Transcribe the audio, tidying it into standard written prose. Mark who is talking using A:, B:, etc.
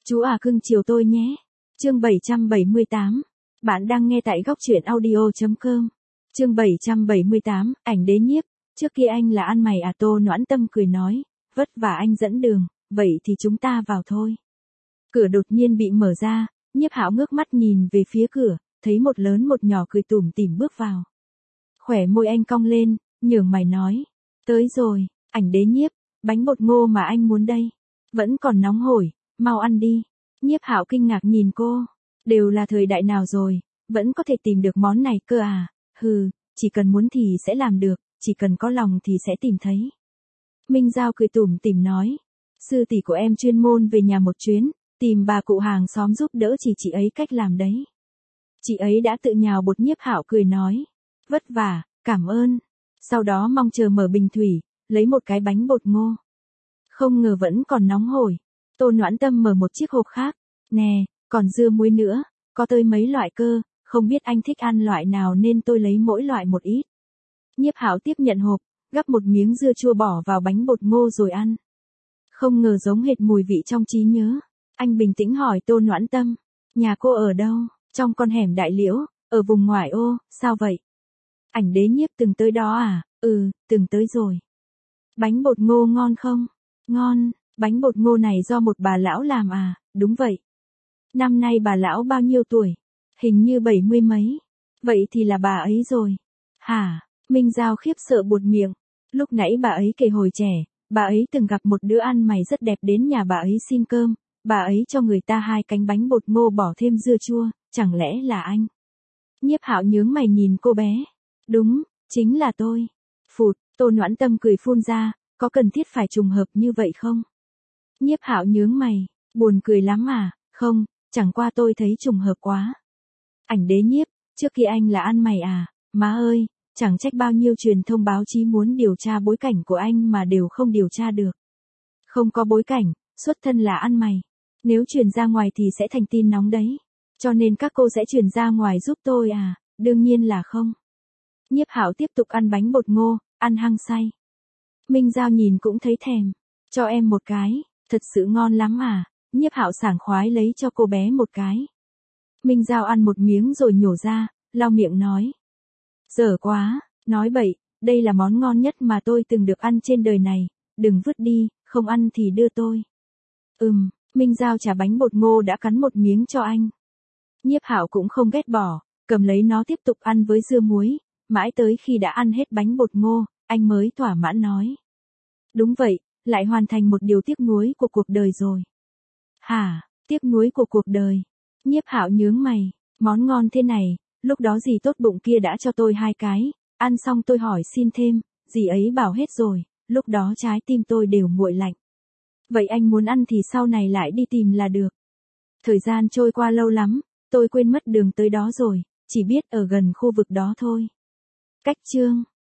A: Chú à cưng chiều tôi nhé. Chương 778. Bạn đang nghe tại góc truyện audio.com. Chương 778, ảnh đế nhiếp. Trước kia anh là ăn mày à? Tô Noãn Tâm cười nói. Vất vả anh dẫn đường, vậy thì chúng ta vào thôi. Cửa đột nhiên bị mở ra, Nhiếp Hạo ngước mắt nhìn về phía cửa, thấy một lớn một nhỏ cười tủm tỉm bước vào. Khỏe môi anh cong lên, nhướng mày nói. Tới rồi, ảnh đế nhiếp, bánh bột ngô mà anh muốn đây. Vẫn còn nóng hổi, mau ăn đi. Nhiếp Hạo kinh ngạc nhìn cô. Đều là thời đại nào rồi, vẫn có thể tìm được món này cơ à? Hừ, chỉ cần muốn thì sẽ làm được, chỉ cần có lòng thì sẽ tìm thấy. Minh Giao cười tủm tỉm nói. Sư tỷ của em chuyên môn về nhà một chuyến, tìm bà cụ hàng xóm giúp đỡ chị ấy cách làm đấy. Chị ấy đã tự nhào bột. Nhiếp Hạo cười nói. Vất vả, cảm ơn. Sau đó mong chờ mở bình thủy, lấy một cái bánh bột ngô. Không ngờ vẫn còn nóng hổi. Tô Noãn Tâm mở một chiếc hộp khác. Nè, còn dưa muối nữa, có tới mấy loại cơ, không biết anh thích ăn loại nào nên tôi lấy mỗi loại một ít. Nhiếp Hạo tiếp nhận hộp, gắp một miếng dưa chua bỏ vào bánh bột ngô rồi ăn. Không ngờ giống hệt mùi vị trong trí nhớ. Anh bình tĩnh hỏi Tô Noãn Tâm. Nhà cô ở đâu? Trong con hẻm Đại Liễu, ở vùng ngoại ô, sao vậy? Ảnh đế nhiếp từng tới đó à? Ừ, từng tới rồi. Bánh bột ngô ngon không? Ngon, bánh bột ngô này do một bà lão làm à? Đúng vậy. Năm nay bà lão bao nhiêu tuổi? Hình như 70 mấy. Vậy thì là bà ấy rồi. Hả? Minh Giao khiếp sợ buột miệng. Lúc nãy bà ấy kể hồi trẻ, bà ấy từng gặp một đứa ăn mày rất đẹp đến nhà bà ấy xin cơm. Bà ấy cho người ta 2 cánh bánh bột ngô bỏ thêm dưa chua, chẳng lẽ là anh? Nhiếp Hạo nhướng mày nhìn cô bé. Đúng, chính là tôi. Phụt, Tô Noãn Tâm cười phun ra, có cần thiết phải trùng hợp như vậy không? Nhiếp Hạo nhướng mày, buồn cười lắm à? Không, chẳng qua tôi thấy trùng hợp quá. Ảnh đế nhiếp, trước kia anh là ăn mày à? Má ơi, chẳng trách bao nhiêu truyền thông báo chí muốn điều tra bối cảnh của anh mà đều không điều tra được. Không có bối cảnh, xuất thân là ăn mày. Nếu truyền ra ngoài thì sẽ thành tin nóng đấy. Cho nên các cô sẽ truyền ra ngoài giúp tôi à? Đương nhiên là không. Nhiếp Hạo tiếp tục ăn bánh bột ngô, ăn hăng say. Minh Giao nhìn cũng thấy thèm. Cho em một cái, thật sự ngon lắm à? Nhiếp Hạo sảng khoái lấy cho cô bé một cái. Minh Giao ăn một miếng rồi nhổ ra, lau miệng nói. Dở quá, nói bậy, đây là món ngon nhất mà tôi từng được ăn trên đời này, đừng vứt đi, không ăn thì đưa tôi. Minh Giao trả bánh bột ngô đã cắn một miếng cho anh. Nhiếp Hạo cũng không ghét bỏ, cầm lấy nó tiếp tục ăn với dưa muối, mãi tới khi đã ăn hết bánh bột ngô, anh mới thỏa mãn nói. Đúng vậy, lại hoàn thành một điều tiếc nuối của cuộc đời rồi. Hả, tiếc nuối của cuộc đời? Nhiếp Hạo nhướng mày, món ngon thế này, lúc đó dì tốt bụng kia đã cho tôi 2 cái, ăn xong tôi hỏi xin thêm, dì ấy bảo hết rồi, lúc đó trái tim tôi đều nguội lạnh. Vậy anh muốn ăn thì sau này lại đi tìm là được. Thời gian trôi qua lâu lắm, tôi quên mất đường tới đó rồi, chỉ biết ở gần khu vực đó thôi. Cách chương